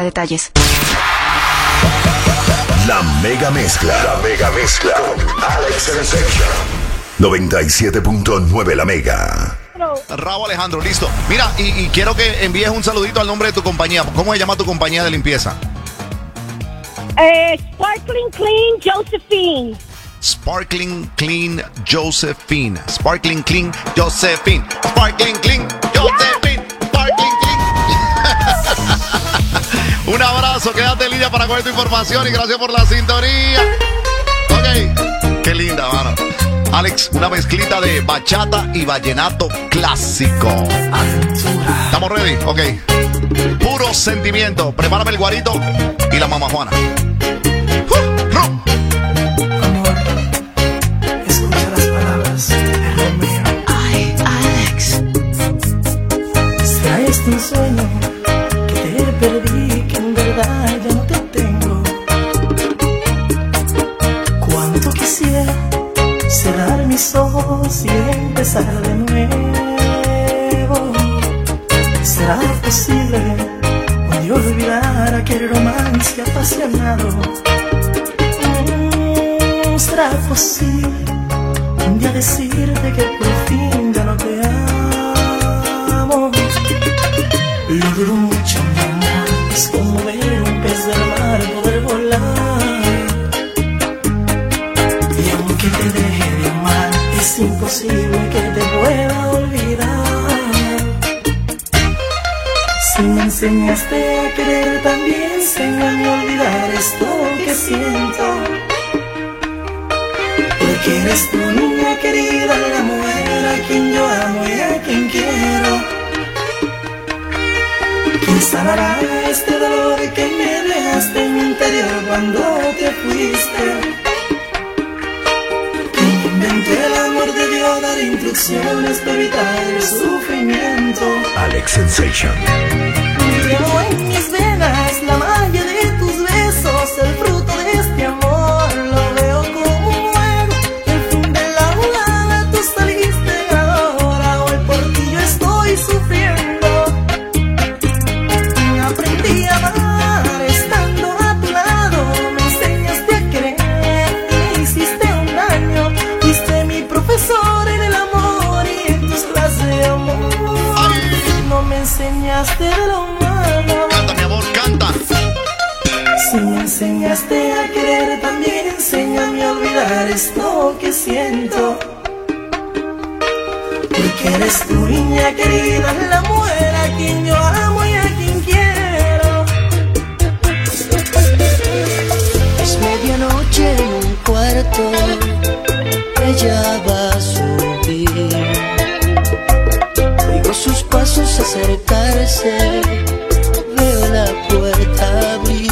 detalles. La mega mezcla. La mega mezcla. Con Alex Sensation. 97.9 La Mega. Raúl Alejandro, listo. Mira, y quiero que envíes un saludito al nombre de tu compañía. ¿Cómo se llama tu compañía de limpieza? Sparkling Clean Josephine. Sparkling Clean Josephine. Sparkling Clean Josephine. Sparkling Clean Josephine. Sparkling Clean. Un abrazo, quédate en línea para coger tu información y gracias por la sintonía. Ok, qué linda, mano. Alex, una mezclita de bachata y vallenato clásico. ¿Estamos ready? Ok. Puro sentimiento. Prepárame el guarito y la mamá Juana. Amor, escucha las palabras de Romeo. Ay, Alex. ¿Será este un sueño que te perdí, que en verdad ya no te tengo? Cuánto quisiera cerrar mis ojos y empezar de nuevo. ¿Será posible un día olvidar aquel romance apasionado? ¿Será posible un día decirte que por fin ya no te amo? Lo dudo mucho, mi amor, es como ver un pez del mar poder volar. Y aunque te deje de amar, es imposible que te pueda olvidar. Si me enseñaste a querer, también enséñame a olvidar esto que siento. Porque eres tu niña querida, la mujer a quien yo amo y a quien quiero. ¿Quién sanará este dolor que me dejaste en mi interior cuando te fuiste? ¿Quién inventó el amor debió dar instrucciones para evitar el sufrimiento? Alex Sensation. Llevo en mis venas la magia de tus besos, el fruto de este amor lo veo como un juego. El fin de la jugada tú saliste ahora, hoy por ti yo estoy sufriendo. Aprendí a amar estando a tu lado, me enseñaste a querer y me hiciste un daño. Fuiste mi profesor en el amor y en tus clases de amor no me enseñaste de lo malo. Canta, mi amor, canta. Si me enseñaste a querer, también enséñame a olvidar esto que siento. Porque eres tu niña querida, la mujer a quien yo amo y a quien quiero. Es medianoche en un cuarto, ella va a subir. Oigo sus pasos acercarse, veo la puerta abrir.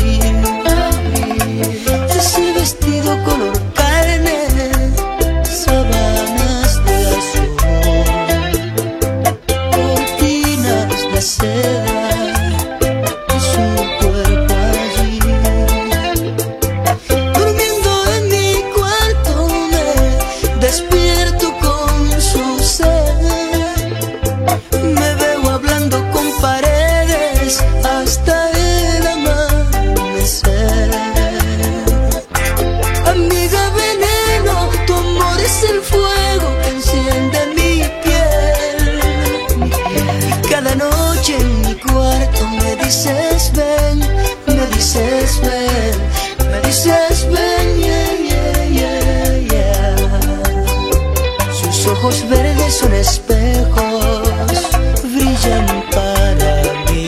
Ese vestido color carne, sábanas de azul, cortinas de seda, su cuerpo allí. Durmiendo en mi cuarto me despierto con su sed. Me veo hablando con paredes hasta el amanecer. Amiga veneno, tu amor es el fuego que enciende mi piel. Y cada noche en mi cuarto me dices ven, me dices ven, me dices ven, yeah, yeah, yeah, yeah. Sus ojos verdes son espejos, brillan para mí.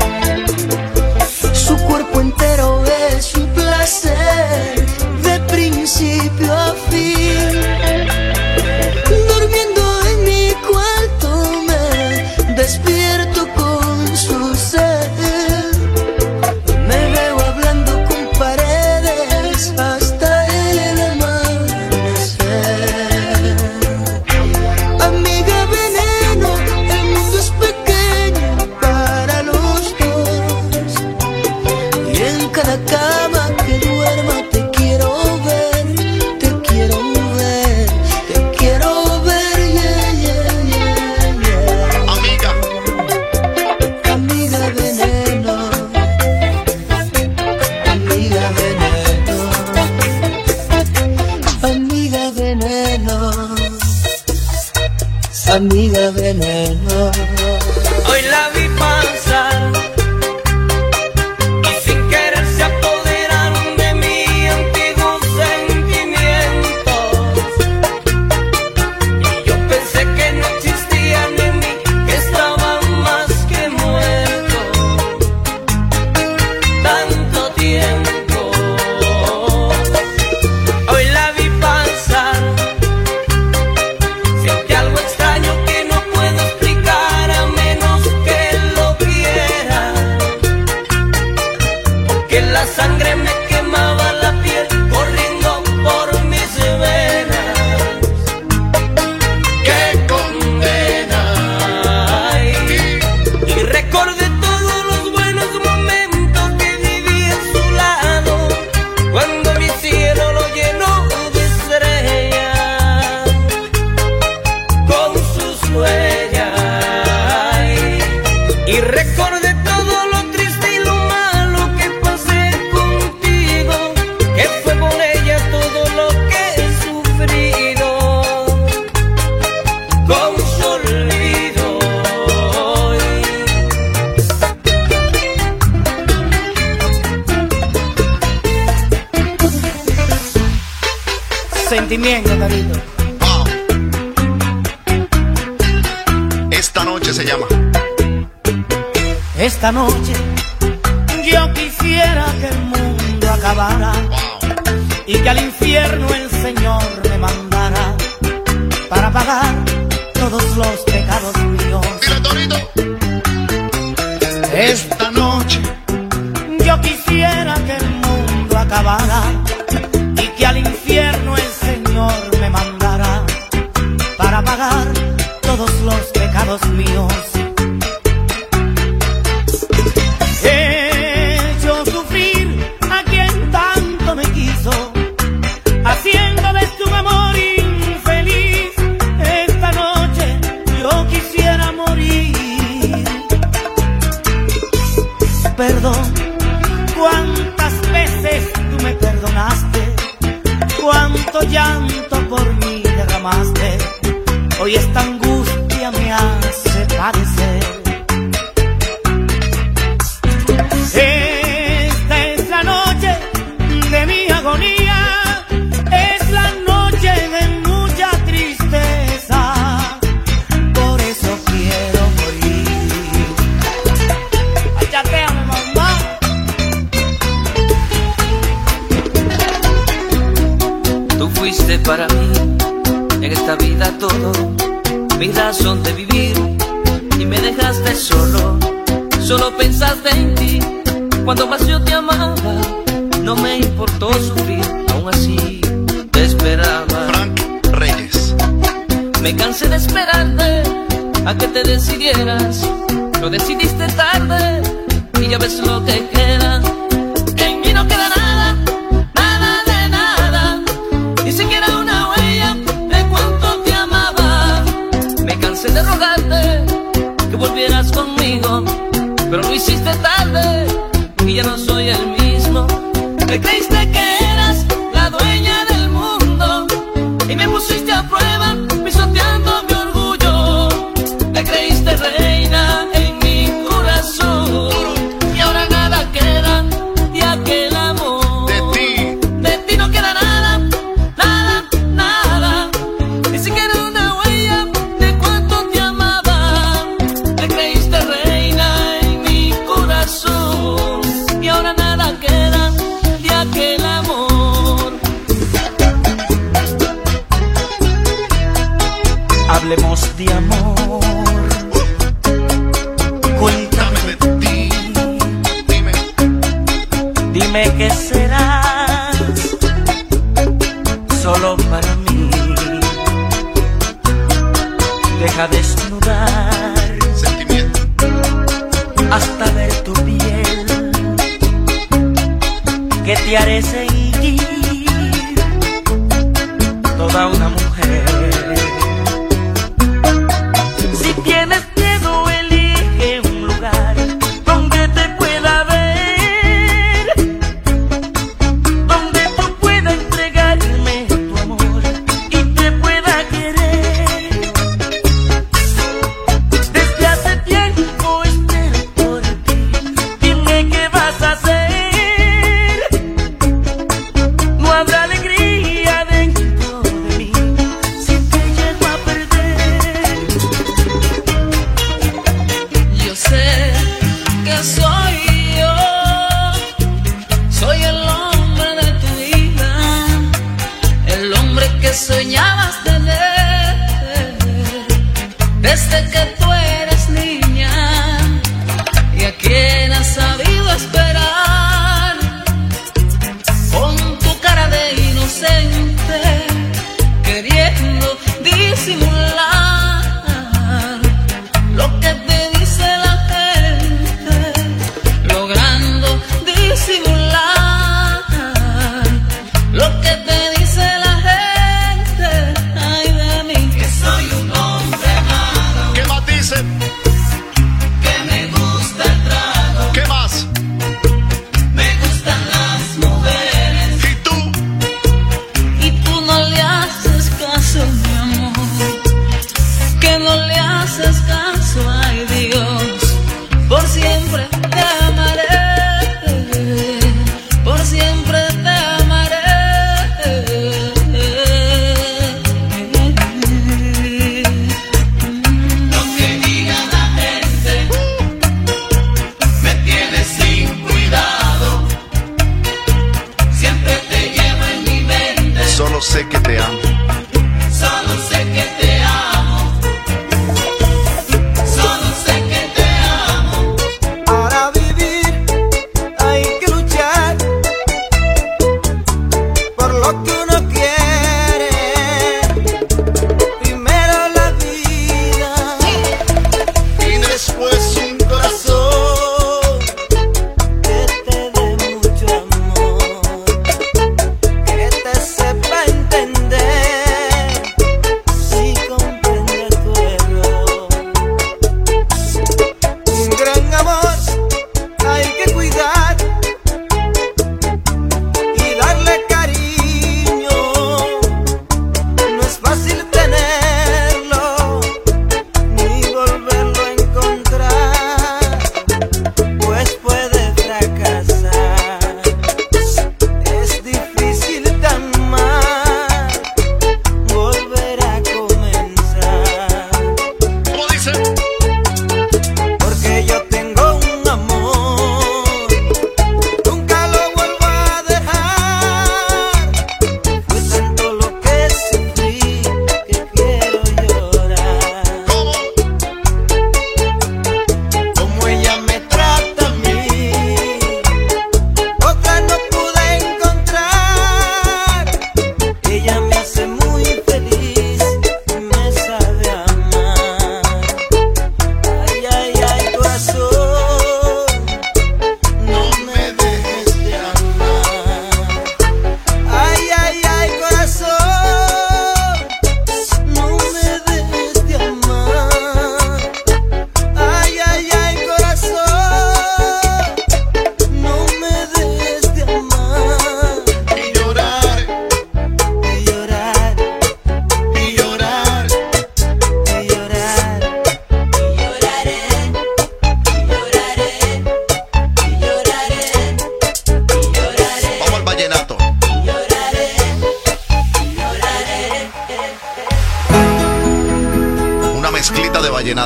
Su cuerpo entero es un placer de principio a fin. Durmiendo en mi cuarto me despierto con su sed. Me veo hablando con paredes hasta el amanecer. Amiga veneno, que la sangre me quemaba la piel corriendo por mis venas. ¡Qué condena! Ay, y recordé todos los buenos momentos que viví a su lado, cuando mi cielo lo llenó de estrellas con sus huellas. Ay, y recordé todo lo triste y lo malo que pasé contigo, que fue con ella todo lo que he sufrido, con su olvido. Sentimiento, Carito. Wow. Esta noche se llama. Esta noche yo quisiera que el mundo acabara Wow. y que al infierno el Señor me mandara para pagar todos los pecados míos. Dile, Torito. Esta noche yo quisiera que el mundo acabara y que al infierno el Señor me mandara para pagar todos los pecados míos. He hecho sufrir a quien tanto me quiso, haciéndome un amor infeliz. Esta noche yo quisiera morir. Perdón, cuántas veces tú me perdonaste, cuánto llanto por mí derramaste. Hoy esta angustia me hace padecer. Esta es la noche de mi agonía, es la noche de mucha tristeza. Por eso quiero morir. Ayateame, mamá. Tú fuiste para mí en esta vida todo, mi razón de vivir, y me dejaste solo, solo pensaste en ti. Cuando más yo te amaba, no me importó sufrir, aún así te esperaba. Frank Reyes. Me cansé de esperarte a que te decidieras, lo decidiste tarde y ya ves lo que queda. En mí no queda nada, nada de nada, ni siquiera una huella de cuánto te amaba. Me cansé de rogarte que volvieras conmigo, pero lo hiciste tarde y ya no soy el mismo. Me creíste que eras la dueña del mundo y me pusiste a prueba pisoteando mi orgullo. Me creíste reina en mi corazón y ahora nada queda de aquel amor. De ti no queda nada, nada, nada, ni siquiera una huella de cuánto te amaba. Me creíste reina en mi corazón y ahora nada queda de aquel amor. Hablemos de amor. Cuéntame de ti. Dime. Dime qué serás solo para mí. Deja desnudar Sentimiento. hasta ver tu piel, que te haré seguir toda una mujer. Si tienes miedo, elige un lugar donde te pueda ver, donde tú puedas entregarme tu amor y te pueda querer. Desde hace tiempo espero por ti, dime qué vas a hacer. No habrá alegría dentro de mí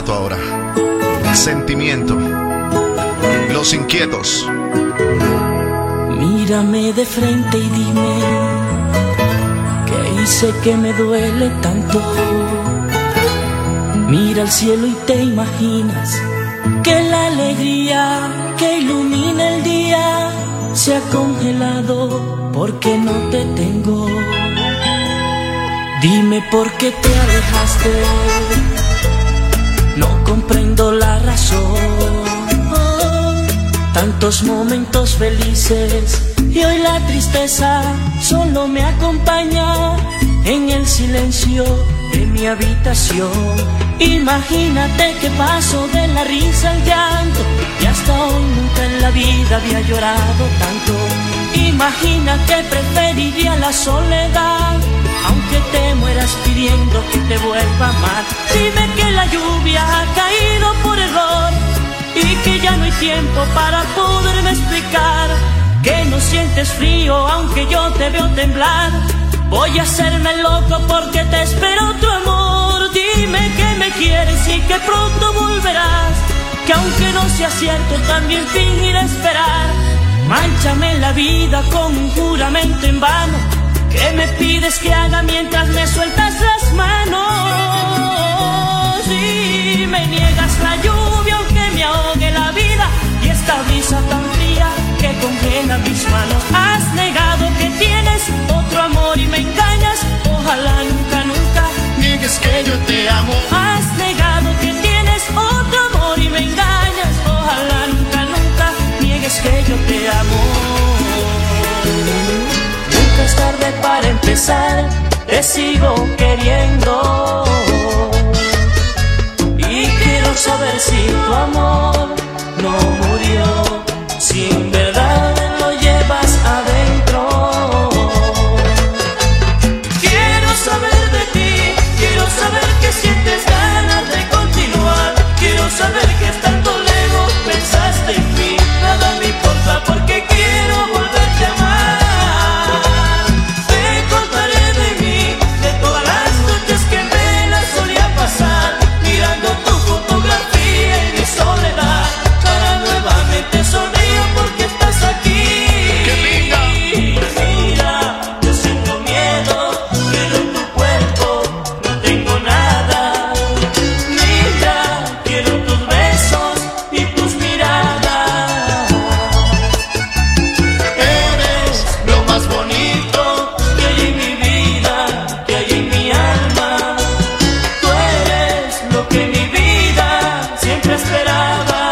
vallenato ahora. Sentimiento. Los Inquietos. Mírame de frente y dime ¿qué hice que me duele tanto? Mira al cielo y te imaginas que la alegría que ilumina el día se ha congelado porque no te tengo. Dime por qué te alejaste, no comprendo la razón. Tantos momentos felices y hoy la tristeza solo me acompaña en el silencio de mi habitación. Imagínate que paso de la risa al llanto y hasta hoy nunca en la vida había llorado tanto. Imagina que preferiría la soledad, aunque te mueras pidiendo que te vuelva a amar. Dime que la lluvia ha caído por error y que ya no hay tiempo para poderme explicar que no sientes frío aunque yo te veo temblar. Voy a hacerme loco porque te espero tu amor. Dime que me quieres y que pronto volverás, que aunque no sea cierto también fingiré esperar. Mánchame la vida con un juramento en vano que me pides que haga mientras me sueltas las manos. Y me niegas la lluvia aunque me ahogue la vida y esta brisa tan fría que congela mis manos. Has negado que tienes otro amor y me engañas. Ojalá nunca, nunca niegues que yo te amo. Has negado que tienes otro amor y me engañas. Ojalá nunca, nunca niegues que yo te amo. Nunca es tarde para empezar, te sigo queriendo. Y quiero saber si tu amor no murió, si en verdad lo llevas adentro. Quiero saber de ti, quiero saber que sientes ganas de continuar. Quiero saber que estando lejos pensaste en mí. Nada me importa porque quiero volverte a amar. Te contaré de mí, de todas las noches que me las solía pasar mirando tu fotografía en mi soledad, para nuevamente sonreír porque estás aquí. ¡Qué linda! Mira, yo siento miedo, quiero tu cuerpo, no tengo nada. Mira, quiero tus besos y tus miradas. Eres lo más bonito que hay en mi vida, que hay en mi alma. Tú eres lo que mi vida siempre esperaba.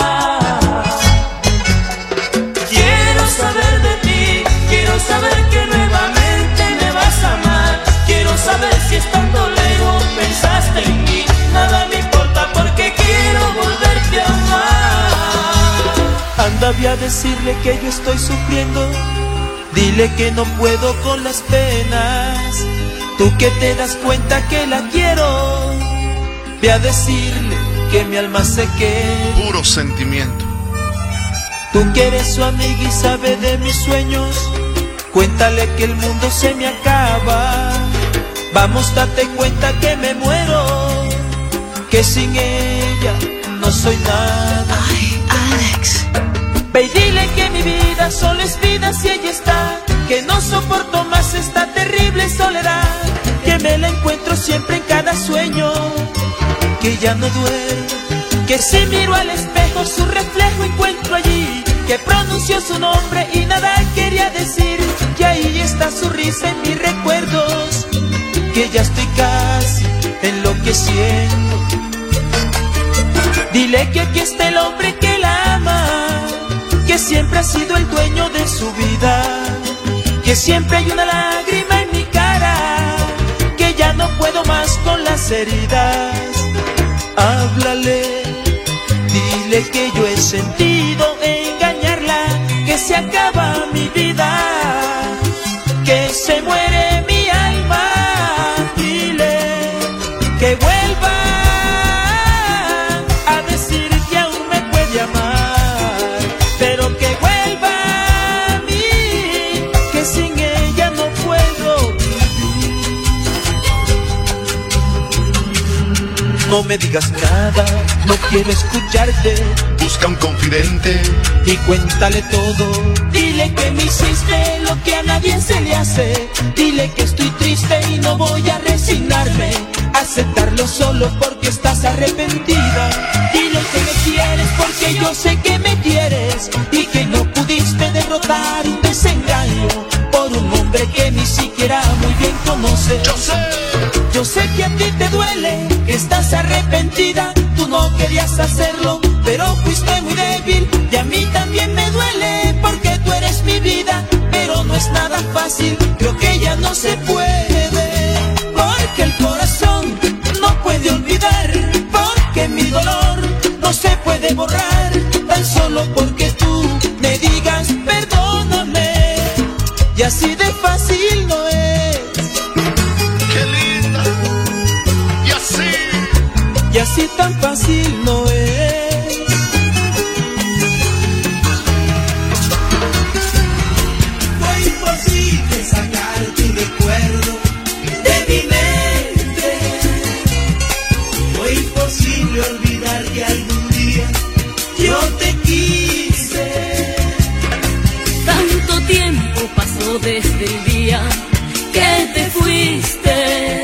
Quiero saber de ti, quiero saber que nuevamente me vas a amar. Quiero saber si estando lejos pensaste en mí. Nada me importa porque quiero volverte a amar. Anda, ve a decirle que yo estoy sufriendo. Dile que no puedo con las penas. Tú que te das cuenta que la quiero. Ve a decirle que mi alma se queda. Puro sentimiento. Tú que eres su amiga y sabe de mis sueños, cuéntale que el mundo se me acaba. Vamos, date cuenta que me muero, que sin ella no soy nada. Ay, Alex. Ve y dile que mi vida solo es vida si ella está, que no soporto más esta terrible soledad, que me la encuentro siempre en cada sueño, que ya no duele, que si miro al espejo su reflejo encuentro allí, que pronunció su nombre y nada quería decir, que ahí está su risa en mis recuerdos, que ya estoy casi enloqueciendo. Dile que aquí está el hombre que la ama, que siempre ha sido el dueño de su vida, que siempre hay una lágrima en mi cara, que ya no puedo más con las heridas. Háblale, dile que yo he sentido engañarla, que se acaba mi vida, que se muere mi alma. Dile que vuelva a decir que aún me puede amar, pero que vuelva a mí, que sin ella no puedo vivir. No me digas nada, no quiero escucharte. Busca un confidente y cuéntale todo. Dile que me hiciste lo que a nadie se le hace. Dile que estoy triste y no voy a resignarme. Aceptarlo solo porque estás arrepentida. Dile que me quieres porque yo sé que me quieres. Y que no pudiste derrotar un desengaño por un hombre que ni siquiera muy bien conoces. Yo sé que a ti te duele, que estás arrepentida. Tú no querías hacerlo, pero fuiste muy débil. Y a mí también me duele porque tú eres mi vida. Pero no es nada fácil, creo que ya no se puede. Porque el corazón no puede olvidar. Porque mi dolor no se puede borrar. Tan solo porque tú me digas perdóname. Y así de fácil no es. ¡Qué linda! Y así tan fácil no es. Fue imposible sacar tu recuerdo de mi mente. Fue imposible olvidar que algún día yo te quise. Tanto tiempo pasó desde el día que te fuiste.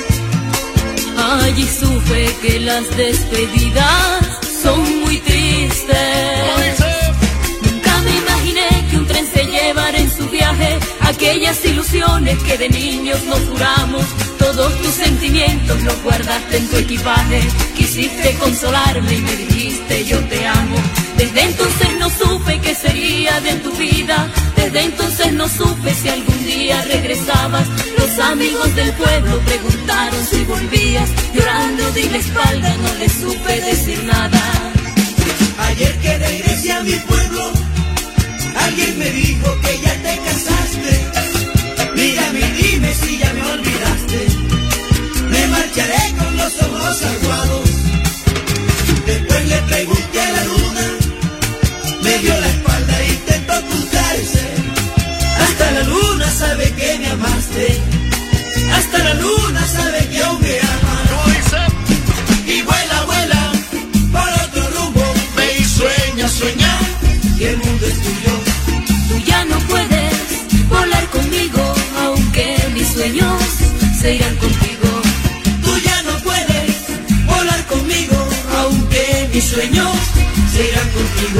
Allí supe que las despedidas son muy tristes. Nunca me imaginé que un tren se llevara en su viaje aquellas ilusiones que de niños nos juramos. Todos tus sentimientos los guardaste en tu equipaje. Quisiste consolarme y me dijiste yo te amo. Desde entonces no supe qué sería de tu vida. Desde entonces no supe si algún día regresabas. Los amigos del pueblo preguntaron si volvías. Llorando di la espalda, no les supe decir nada. Ayer que regresé a mi pueblo, alguien me dijo que ya te casaste. Mírame y dime si ya me olvidaste. Me marcharé con los ojos aguados. Después le pregunté a la luna, me dio la espalda e intentó ocultarse. Hasta la luna sabe que me amaste. Hasta la luna sabe que aún me amas. Y vuela, vuela por otro rumbo. Ve y sueña, sueña que el mundo es tuyo. Tú ya no puedes volar conmigo, aunque mis sueños se irán contigo. Tú ya no puedes volar conmigo, aunque mis sueños se irán contigo.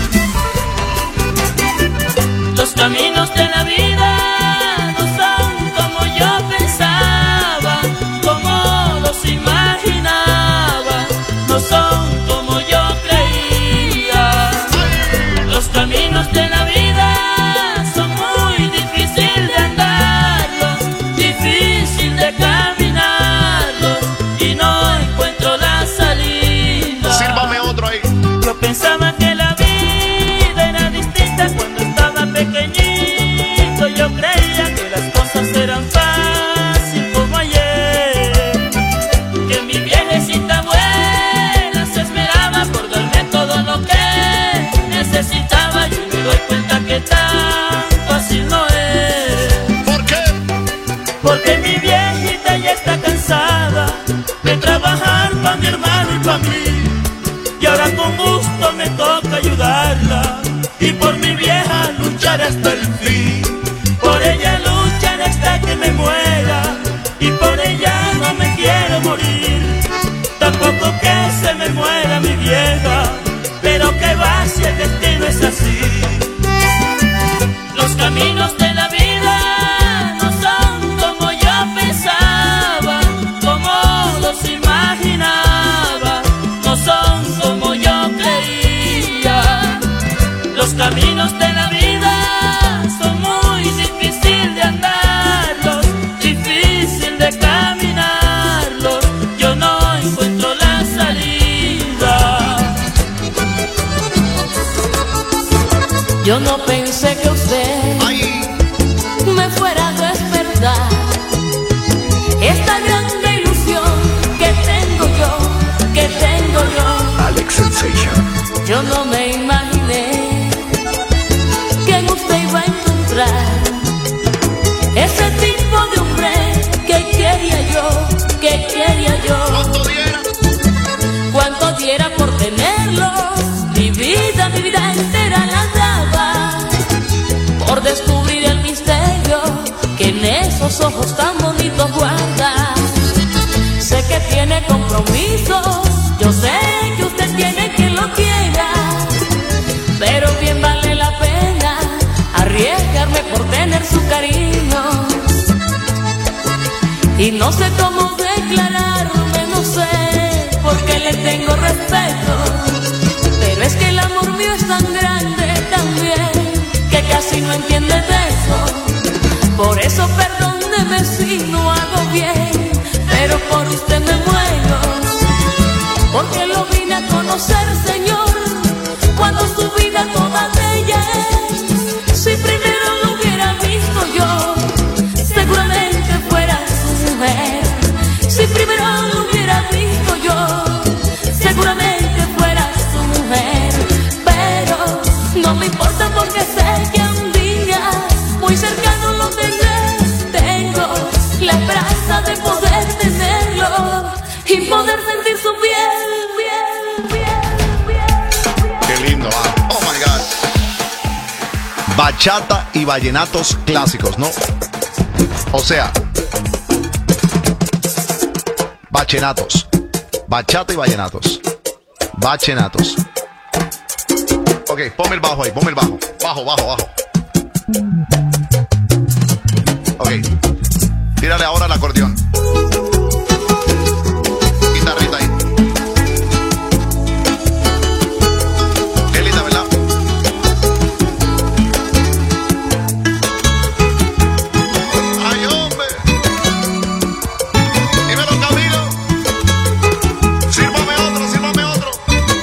Los caminos de la vida no son como yo pensaba, como los imaginaba, no son como yo creía. Los caminos de la vida son muy difíciles de andarlos, difícil de caminarlos, y no encuentro la salida. Sírvame otro ahí. Yo pensaba que la vida era distinta cuando estaba pequeñito. Yo creía que las cosas eran fáciles como ayer, que mi viejecita abuela se esmeraba por darme todo lo que necesitaba. Yo me doy cuenta que tan fácil no es. ¿Por qué? Porque mi viejita ya está cansada de trabajar pa' mi hermano y pa' mí. Y ahora con gusto me toca ayudarla y por mi vieja luchar hasta el fin. Por ella luchar hasta que me muera y por ella no me quiero morir. Tampoco que se me muera mi vieja, pero que va si el destino es así. Los caminos de la vida no son como yo pensaba, como los imaginaba, no son como yo creía. Los caminos de la vida son muy difíciles de andarlos, difícil de caminarlos. Yo no encuentro la salida. Yo no pensé que usted me fuera a despertar esta grande ilusión que tengo yo. Alex Sensation. Yo no me imaginé que en usted iba a encontrar ese tipo de hombre que quería yo, ¿Cuánto diera? esos ojos tan bonitos guarda. Sé que tiene compromisos, yo sé que usted tiene quien lo quiera, pero bien vale la pena arriesgarme por tener su cariño. Y no sé cómo declararme, no sé, porque le tengo respeto, pero es que el amor mío es tan grande también, que casi no entiende de eso. Por eso perdóneme si no hago bien, pero por usted me muero, porque lo vine a conocer, Señor, cuando su vida toda bella es. Si primero lo hubiera visto yo, seguramente fuera su mujer. Si primero lo hubiera visto yo, seguramente fuera su mujer. Pero no me importa porque sé que un día muy cercano lo tendré. Tengo la esperanza de poder tenerlo y poder sentir su piel, Qué lindo, ¿ah? Oh my God. Bachata y vallenatos clásicos, ¿no? O sea, bachenatos. Bachata y vallenatos. Bachenatos. Ok, ponme el bajo ahí, ponme el bajo. Bajo, bajo, bajo. Ok. Tírale ahora el acordeón. Guitarrita ahí. Qué linda, ¿verdad? ¡Ay, hombre! Dímelo, Camilo. Sírvame otro, sírvame otro.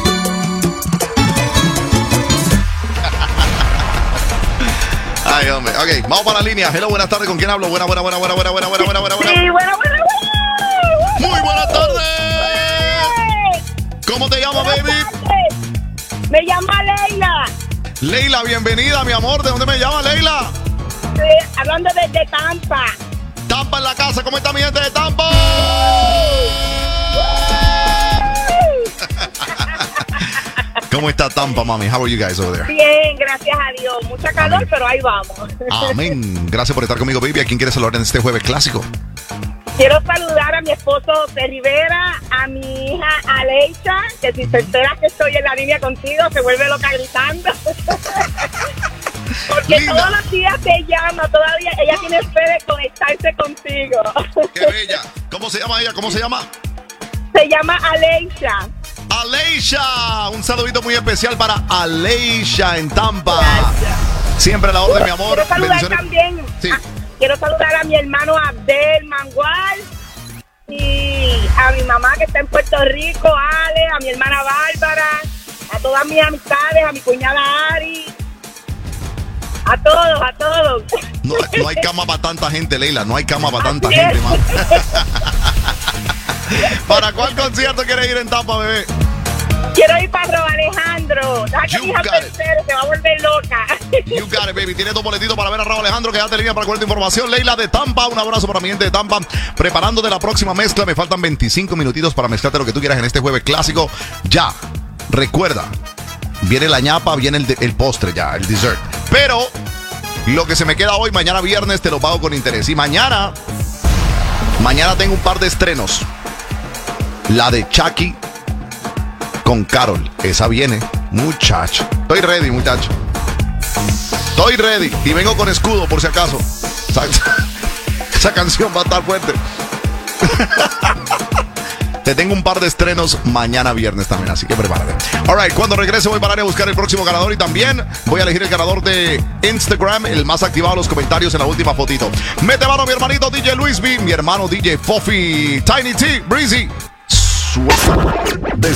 Ay, hombre. Ok, vamos para la línea. Hello, buenas tardes. ¿Con quién hablo? Buena. Sí, buena. Muy buenas tardes. ¿Cómo te llamas, baby? Me llama Leila. Leila, bienvenida, mi amor. ¿De dónde me llamas, Leila? Hablando desde Tampa. Tampa en la casa. ¿Cómo está mi gente de Tampa? ¿Cómo está Tampa, mami? How are you guys over there? Bien, gracias a Dios. Mucha calor, pero ahí vamos. Amén. Gracias por estar conmigo, baby. ¿A quién quieres saludar en este jueves clásico? Quiero saludar a mi esposo José Rivera, a mi hija Aleisha, que si te enteras que estoy en la línea contigo, se vuelve loca gritando. Porque Linda. todos los días te llama, todavía ella tiene fe de conectarse contigo. ¡Qué bella! ¿Cómo se llama ella? ¿Cómo se llama? Se llama Aleisha. Aleisha. Un saludito muy especial para Aleisha en Tampa. Gracias. Siempre a la orden, mi amor. Quiero saludar Bendiciones. también. Sí. Quiero saludar a mi hermano Abdel Mangual y a mi mamá que está en Puerto Rico, Ale, a mi hermana Bárbara, a todas mis amistades, a mi cuñada Ari, a todos. No hay cama para tanta gente, Leila. No hay cama para tanta Así gente, es. man. ¿Para cuál concierto quieres ir en Tampa, bebé? Quiero ir para Rob Alejandro. Deja que You mi hija got it. tercero se va a volver loca. You got it, baby. Tienes tu boletito para ver a Raúl Alejandro. Quédate en línea para cualquier información. Leila de Tampa, un abrazo para mi gente de Tampa. Preparando de la próxima mezcla. Me faltan 25 minutitos para mezclarte lo que tú quieras en este jueves clásico. Ya, recuerda, viene la ñapa, viene el postre ya, el dessert. Pero lo que se me queda hoy, mañana viernes, te lo pago con interés. Y mañana tengo un par de estrenos. La de Chucky con Carol. Esa viene, muchacho. Estoy ready, muchacho. Estoy ready. Y vengo con escudo, por si acaso. Esa canción va a estar fuerte. Te tengo un par de estrenos mañana viernes también, así que prepárate. Alright, cuando regrese voy a parar a buscar el próximo ganador y también voy a elegir el ganador de Instagram, el más activado en los comentarios en la última fotito. Mete mano mi hermanito DJ Luis B, mi hermano DJ Fofi, Tiny T, Breezy. Desde